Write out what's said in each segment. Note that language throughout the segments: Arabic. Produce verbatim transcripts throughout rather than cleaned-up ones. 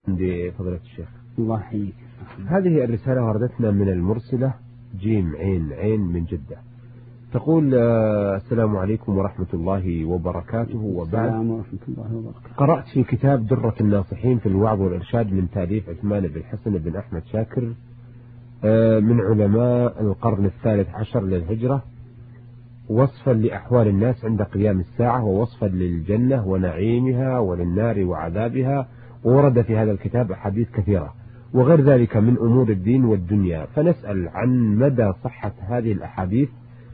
عندي فضيلة الشيخ. الله يحييك. هذه الرسالة وردتنا من المرسلة جيم عين عين من جدة. تقول آه السلام عليكم ورحمة الله وبركاته. وبعد السلام ورحمة الله وبركاته. قرأت في كتاب درة الناصحين في الوعظ والإرشاد من تأليف عثمان بن حسن بن أحمد شاكر آه من علماء القرن الثالث عشر للهجرة، وصفا لأحوال الناس عند قيام الساعة، ووصفا للجنة ونعيمها وللنار وعذابها. وورد في هذا الكتاب أحاديث كثيرة وغير ذلك من أمور الدين والدنيا، فنسأل عن مدى صحة هذه الأحاديث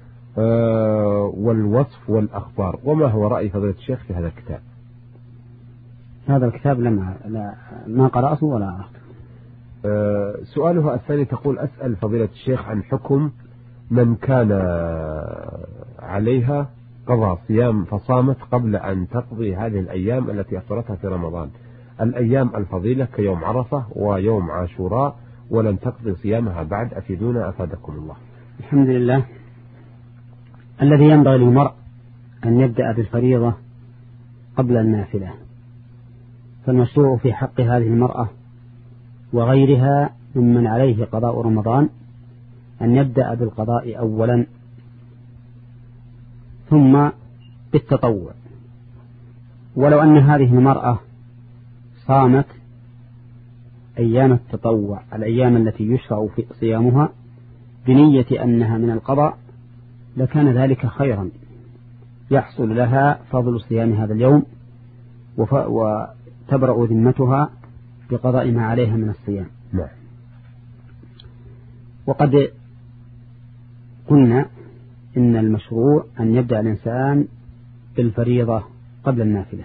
والوصف والأخبار، وما هو رأي فضيلة الشيخ في هذا الكتاب؟ هذا الكتاب لما لا ما قرأته ولا عرفته. سؤالها الثاني تقول أسأل فضيلة الشيخ عن حكم من كان عليها قضى صيام فصامت قبل أن تقضي هذه الأيام التي أفطرتها في رمضان، الأيام الفضيلة كيوم عرفة ويوم عاشوراء، ولم تقضي صيامها بعد، أفيدونا أفادكم الله. الحمد لله. الذي ينبغي للمرء أن يبدأ بالفريضة قبل النافلة، فالمشروع في حق هذه المرأة وغيرها ممن عليه قضاء رمضان أن يبدأ بالقضاء أولا ثم بالتطوع. ولو أن هذه المرأة صامت أيام التطوع، الأيام التي يشرع في صيامها بنية أنها من القضاء، لكان ذلك خيرا، يحصل لها فضل صيام هذا اليوم وتبرأ ذمتها بقضاء ما عليها من الصيام. نعم. وقد قلنا إن المشروع أن يبدأ الإنسان بالفريضة قبل النافلة.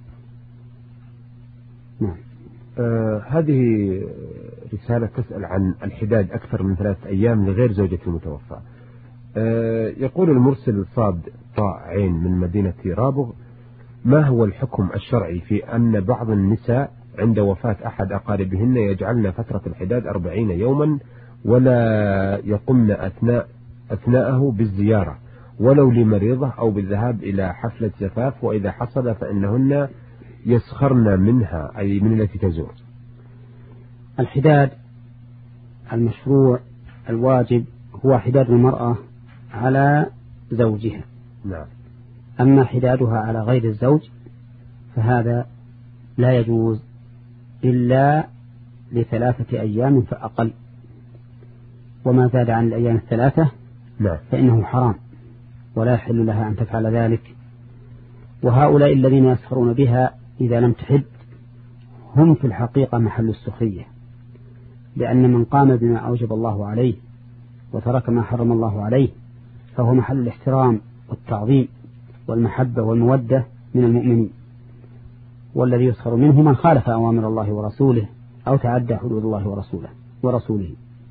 نعم. آه هذه رسالة تسأل عن الحداد أكثر من ثلاثة أيام لغير زوجة المتوفى. آه يقول المرسل صاد طاء عين من مدينة رابغ: ما هو الحكم الشرعي في أن بعض النساء عند وفاة أحد أقاربهن يجعلن فترة الحداد أربعين يوما ولا يقمن أثناء أثناءه بالزيارة ولو لمريضة أو بالذهاب إلى حفلة زفاف، وإذا حصل فإنهن يسخرن منها، أي من التي تزور؟ الحداد المشروع الواجب هو حداد المرأة على زوجها. نعم. أما حدادها على غير الزوج فهذا لا يجوز إلا لثلاثة أيام فأقل، وما زاد عن الأيام الثلاثة نعم. فإنه حرام ولا يحل لها أن تفعل ذلك. وهؤلاء الذين يسخرون بها إذا لم تحد هم في الحقيقة محل السخرية، لأن من قام بما أوجب الله عليه وترك ما حرم الله عليه فهو محل الاحترام والتعظيم والمحبة والمودة من المؤمنين. والذي يسخر منه من خالف أوامر الله ورسوله أو تعدى حدود الله ورسوله ورسوله.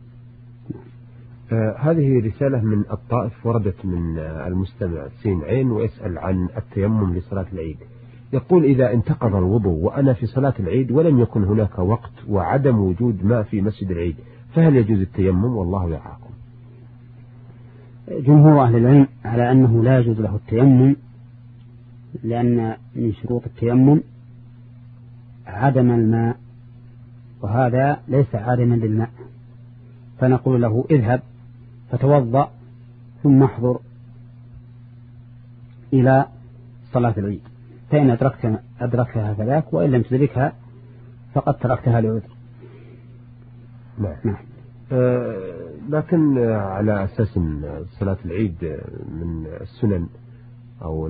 آه هذه رسالة من الطائف وردت من آه المستمع سين عين، ويسأل عن التيمم لصلاة العيد. يقول: إذا انتقض الوضوء وأنا في صلاة العيد ولم يكن هناك وقت وعدم وجود ماء في مسجد العيد، فهل يجوز التيمم؟ والله يرعاكم. جمهور أهل العلم على أنه لا يجوز له التيمم، لأن من شروط التيمم عدم الماء، وهذا ليس عادما للماء، فنقول له: اذهب فتوضأ ثم احضر إلى صلاة العيد، فإن أدركت أدركتها فذاك، وإن لم تدركها فقد تركتها لعذر. نعم. نعم. آه لكن على أساس أن صلاة العيد من السنن أو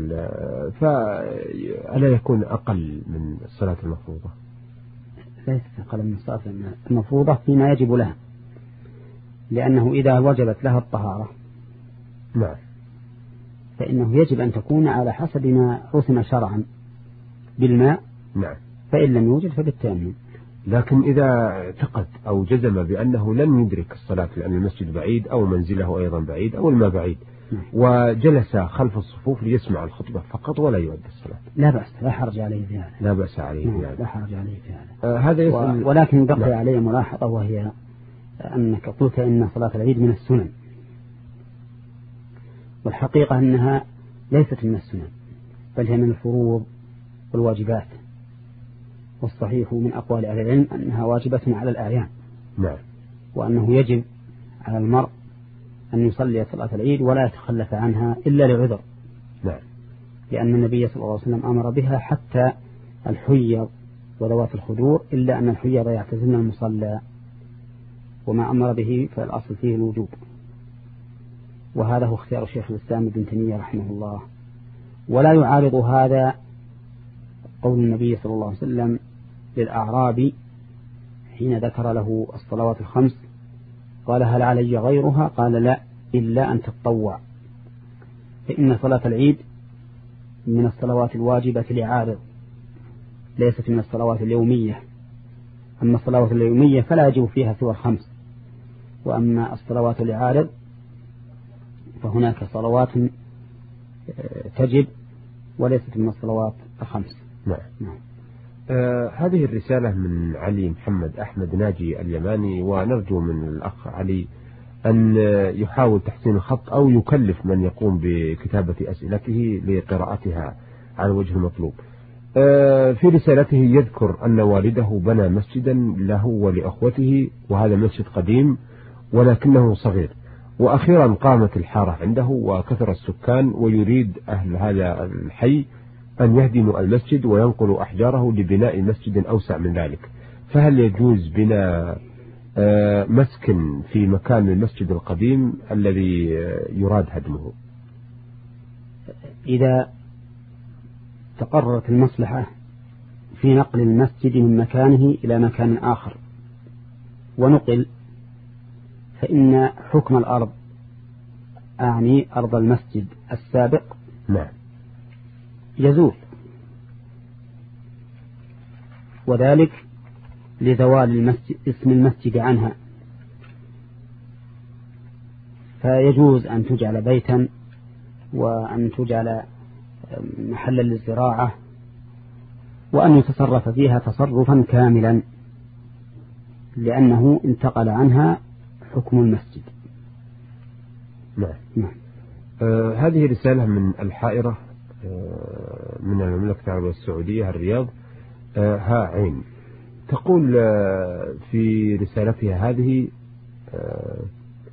فألا يكون أقل من الصلاة المفروضة؟ ليس أقل من الصلاة المفروضة فيما يجب لها، لأنه إذا وجبت لها الطهارة نعم فإنه يجب أن تكون على حسب ما رسم شرعا بالماء. نعم. فإن لم يوجد فبالتيمم. لكن إذا اعتقد أو جزم بأنه لن يدرك الصلاة لأن المسجد بعيد أو منزله أيضا بعيد أو الماء بعيد، نعم. وجلس خلف الصفوف ليسمع الخطبة فقط ولا يؤدي الصلاة، لا بأس، لا حرج عليه في هذا. لا بأس عليه في هذا. لا حرج عليه في هذا. آه هذا يسأل. ولكن بقي نعم. عليه ملاحظة، وهي أنك قلت إن صلاة العيد من السنن، والحقيقة أنها ليست من السنن بل هي من الفروض والواجبات. والصحيح من أقوال أهل العلم أنها واجبة على الأعيان. نعم. وأنه يجب على المرء أن يصلي صلاة العيد ولا يتخلف عنها إلا لعذر. نعم. لأن النبي صلى الله عليه وسلم أمر بها حتى الحيض وذوات الخدور، إلا أن الحيض يعتزلن المصلى، وما أمر به فالأصل فيه الوجوب. وهذا هو اختيار شيخ الإسلام ابن تيمية رحمه الله. ولا يعارض هذا قول النبي صلى الله عليه وسلم للأعرابي حين ذكر له الصلوات الخمس قال: هل علي غيرها؟ قال: لا، إلا أن تتطوع، فإن صلاة العيد من الصلوات الواجبة لعارض، ليست من الصلوات اليومية. أما الصلوات اليومية فلا يجب فيها سوى الخمس، وأما الصلوات لعارض فهناك صلوات تجب وليست من الصلوات الخمس. نعم. نعم. آه هذه الرسالة من علي محمد أحمد ناجي اليماني، ونرجو من الأخ علي أن يحاول تحسين الخط أو يكلف من يقوم بكتابة أسئلته لقراءتها على الوجه المطلوب. آه في رسالته يذكر أن والده بنى مسجدا له ولأخوته، وهذا مسجد قديم ولكنه صغير، وأخيرا قامت الحارة عنده وكثر السكان، ويريد أهل هذا الحي أن يهدموا المسجد وينقلوا أحجاره لبناء مسجد أوسع من ذلك، فهل يجوز بناء مسكن في مكان المسجد القديم الذي يراد هدمه؟ إذا تقررت المصلحة في نقل المسجد من مكانه إلى مكان آخر ونقل، فإن حكم الأرض، أعني أرض المسجد السابق، نعم، يزول، وذلك لزوال المسجد اسم المسجد عنها، فيجوز أن تجعل بيتا وأن تجعل محلا للزراعة وأن يتصرف فيها تصرفا كاملا، لأنه انتقل عنها حكم المسجد. نعم. نعم. آه هذه رسالة من الحائرة آه من المملكة العربية السعودية الرياض، آه ها عين، تقول آه في رسالتها هذه: آه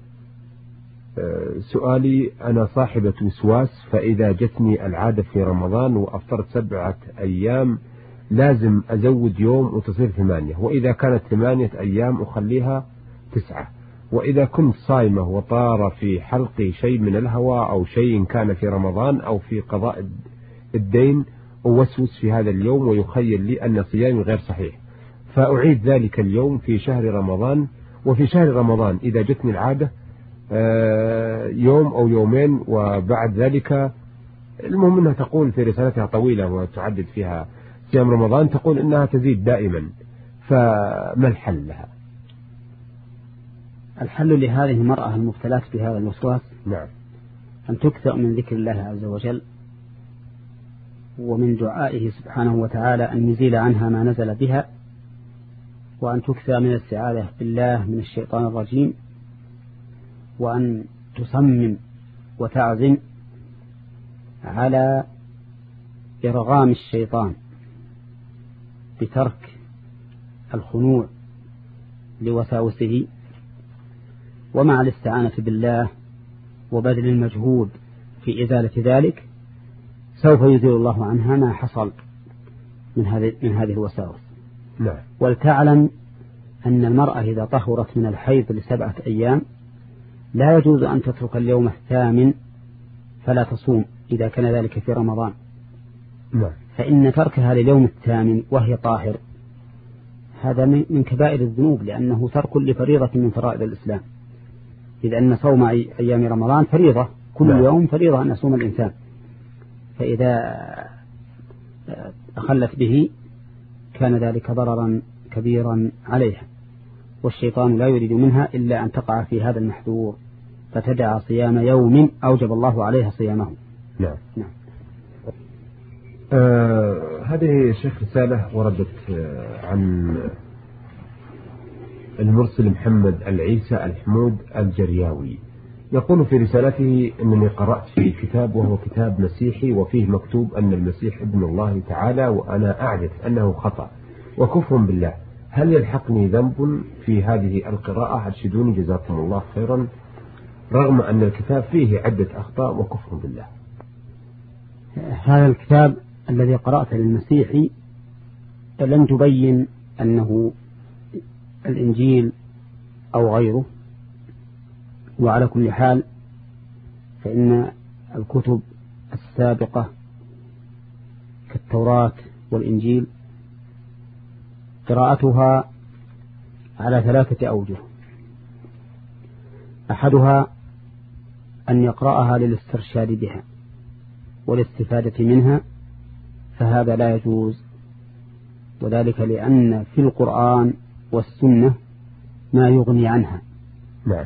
آه سؤالي: أنا صاحبة وسواس، فإذا جتني العادة في رمضان وأفطرت سبعة أيام لازم أزود يوم وتصير ثمانية، وإذا كانت ثمانية أيام أخليها تسعة، وإذا كنت صائمة وطار في حلقي شيء من الهوى أو شيء كان في رمضان أو في قضاء الدين أوسوس في هذا اليوم ويخيل لي أن صيامي غير صحيح، فأعيد ذلك اليوم في شهر رمضان، وفي شهر رمضان إذا جتني العادة يوم أو يومين وبعد ذلك. المهم أنها تقول في رسالتها طويلة وتعدد فيها صيام رمضان، تقول إنها تزيد دائما، فما الحل لها؟ الحل لهذه المرأة المبتلاة بهذا الوسواس نعم أن تكثر من ذكر الله عز وجل ومن دعائه سبحانه وتعالى أن يزيل عنها ما نزل بها، وأن تكثر من الاستعاذة بالله من الشيطان الرجيم، وأن تصمم وتعزم على إرغام الشيطان بترك الخنوع لوساوسه، ومع الاستعانة بالله وبذل المجهود في إزالة ذلك سوف يزيل الله عنها ما حصل من هذه من هذه الوساوس. نعم. ولتعلم أن المرأة إذا طهرت من الحيض لسبعة أيام لا يجوز أن تترك اليوم الثامن فلا تصوم إذا كان ذلك في رمضان. نعم. فإن تركها لليوم الثامن وهي طاهر هذا من كبائر الذنوب، لأنه ترك لفريضة من فرائض الإسلام، إذ أن صوم أيام رمضان فريضة، كل نعم. يوم فريضة أن يصوم الإنسان، فإذا أخلت به كان ذلك ضررا كبيرا عليها، والشيطان لا يريد منها إلا أن تقع في هذا المحذور فتدع صيام يوم أوجب الله عليها صيامه. نعم. نعم. آه هذه شيخ رسالة وردت آه عن المرسل محمد العيسى الحمود الجرياوي، يقول في رسالته: أنني قرأت في كتاب وهو كتاب مسيحي وفيه مكتوب أن المسيح ابن الله تعالى، وأنا أعرف أنه خطأ، وكفر بالله، هل يلحقني ذنب في هذه القراءة؟ أرشدوني جزاكم الله خيرا، رغم أن الكتاب فيه عدة أخطاء وكفر بالله. هذا الكتاب الذي قرأته للمسيحي لم تبين أنه الإنجيل أو غيره، وعلى كل حال فإن الكتب السابقة كالتوراة والإنجيل قراءتها على ثلاثة أوجه. أحدها أن يقرأها للاسترشاد بها والاستفادة منها، فهذا لا يجوز، وذلك لأن في القرآن والسنة ما يغني عنها. نعم.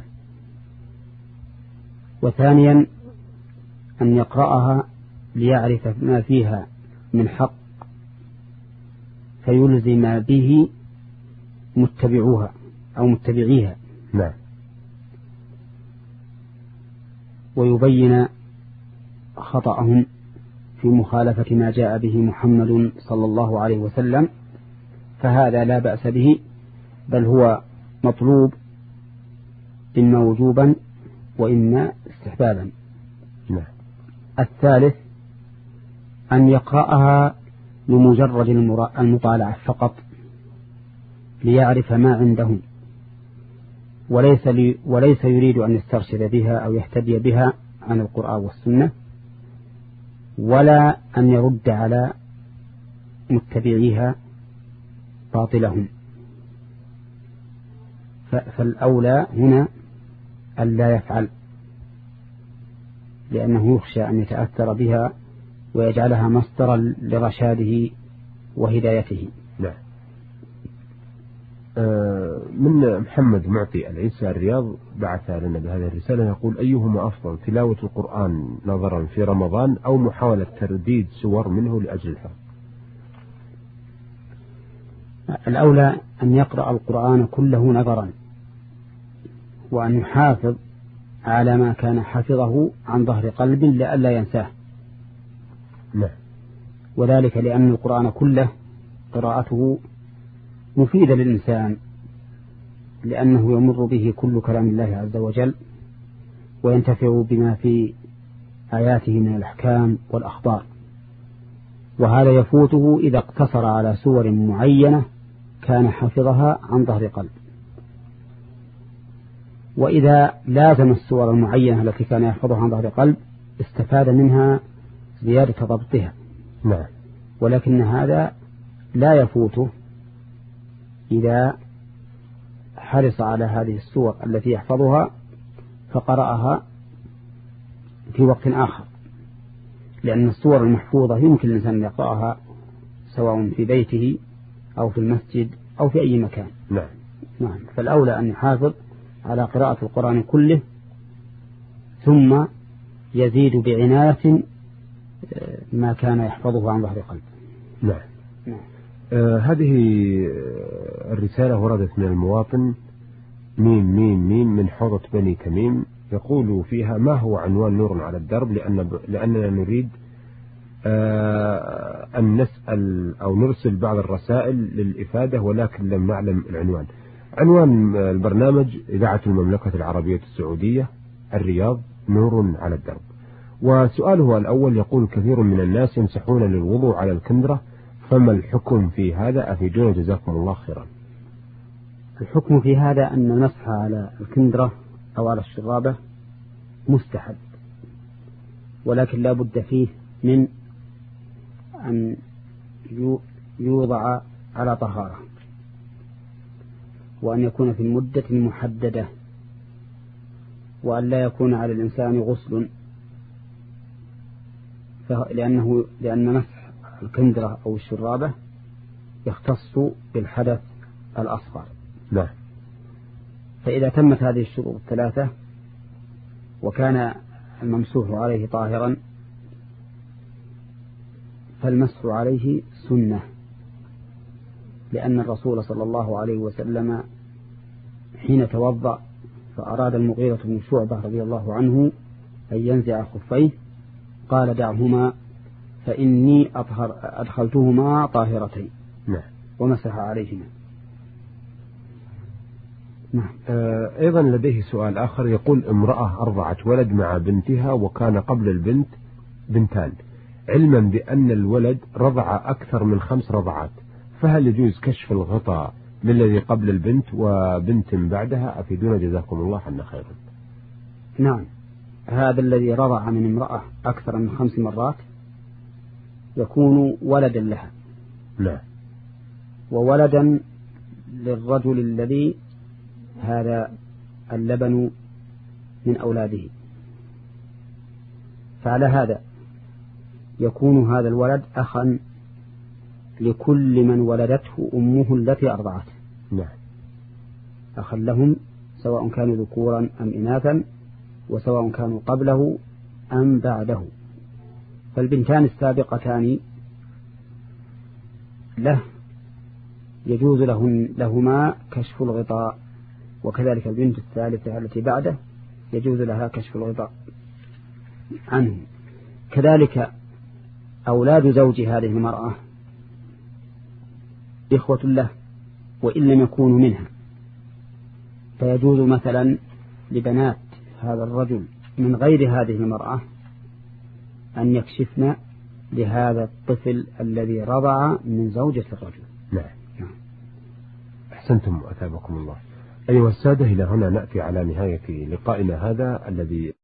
وثانيا أن يقرأها ليعرف ما فيها من حق فيلزم به متبعوها أو متبعيها. نعم. ويبين خطأهم في مخالفة ما جاء به محمد صلى الله عليه وسلم، فهذا لا بأس به، بل هو مطلوب إما وجوبا وإما استحبابا. نعم. الثالث أن يقرأها لمجرد المطالعة فقط ليعرف ما عندهم، وليس, لي وليس يريد أن يسترشد بها أو يهتدي بها عن القرآن والسنة، ولا أن يرد على متبعيها باطلهم. فالأولى هنا ألا يفعل، لأنه يخشى أن يتأثر بها ويجعلها مصدرا لرشاده وهدايته. نعم. آه من محمد معطي العيسى الرياض بعث لنا بهذه الرسالة، يقول: أيهما أفضل، تلاوة القرآن نظرا في رمضان أو محاولة ترديد سور منه لأجل الحفظ؟ الأولى أن يقرأ القرآن كله نظرا، وأن يحافظ على ما كان حفظه عن ظهر قلب لئلا ينساه. نعم. وذلك لأن القرآن كله قراءته مفيدة للإنسان، لأنه يمر به كل كلام الله عز وجل وينتفع بما في آياته من الأحكام والأخبار، وهذا يفوته إذا اقتصر على سور معينة كان حفظها عن ظهر قلب. وإذا لازم السور المعينة التي كان يحفظها عن ظهر قلب استفاد منها زيادة ضبطها. نعم. ولكن هذا لا يفوته إذا حرص على هذه السور التي يحفظها فقرأها في وقت آخر، لأن السور المحفوظة يمكن الإنسان أن يقرأها سواء في بيته أو في المسجد أو في أي مكان. نعم. نعم. فالأولى أن يحافظ على قراءة القرآن كله، ثم يزيد بعناية ما كان يحفظه عن ظهر قلب. نعم. نعم. آه هذه الرسالة وردت من المواطن ميم ميم ميم من حوضة بني تميم، يقول فيها: ما هو عنوان نور على الدرب؟ لأن لأننا نريد آه أن نسأل أو نرسل بعض الرسائل للإفادة، ولكن لم نعلم العنوان. عنوان البرنامج: إذاعة المملكة العربية السعودية، الرياض، نور على الدرب. وسؤاله الأول يقول: كثير من الناس يمسحون للوضوء على الكندرة، فما الحكم في هذا؟ أفيدونا جزاكم الله خيرا. الحكم في هذا أن المسح على الكندرة أو على الشرابة مستحب، ولكن لا بد فيه من أن يوضع على طهارة، وأن يكون في المدة المحددة، وأن لا يكون على الإنسان غسل، لأنه لأن مسح الكندرة أو الشرابة يختص بالحدث الأصغر. لا. فإذا تمت هذه الشروط الثلاثة وكان الممسوح عليه طاهرا فالمسح عليه سنة، لأن الرسول صلى الله عليه وسلم حين توضأ فأراد المغيرة بن شعبة رضي الله عنه أن ينزع خفيه قال: دعهما فإني أطهر أدخلتهما طاهرتين. نعم. ومسح عليهما. نعم. أيضا لديه سؤال آخر، يقول امرأة أرضعت ولد مع بنتها وكان قبل البنت بنتان، علما بأن الولد رضع أكثر من خمس رضعات، فهل يجوز كشف الغطاء من الذي قبل البنت وبنت بعدها؟ أفيدونا جزاكم الله عنا خيرا. نعم، هذا الذي رضع من امرأة أكثر من خمس مرات يكون ولدا لها. نعم. وولدا للرجل الذي هذا اللبن من أولاده، فعلى هذا يكون هذا الولد أخا لكل من ولدته أمه التي أرضعته. نعم. أخا لهم سواء كانوا ذكورا أم إناثا، وسواء كانوا قبله أم بعده. فالبنتان السابقتان له يجوز لهن لهما كشف الغطاء، وكذلك البنت الثالثة التي بعده يجوز لها كشف الغطاء عنه. كذلك أولاد زوج هذه المرأة إخوة له وإن لم يكونوا منها، فيجوز مثلا لبنات هذا الرجل من غير هذه المرأة أن يكشفن لهذا الطفل الذي رضع من زوجة الرجل. نعم. أحسنتم وأثابكم الله. أيها السادة، إلى هنا نأتي على نهاية لقائنا هذا الذي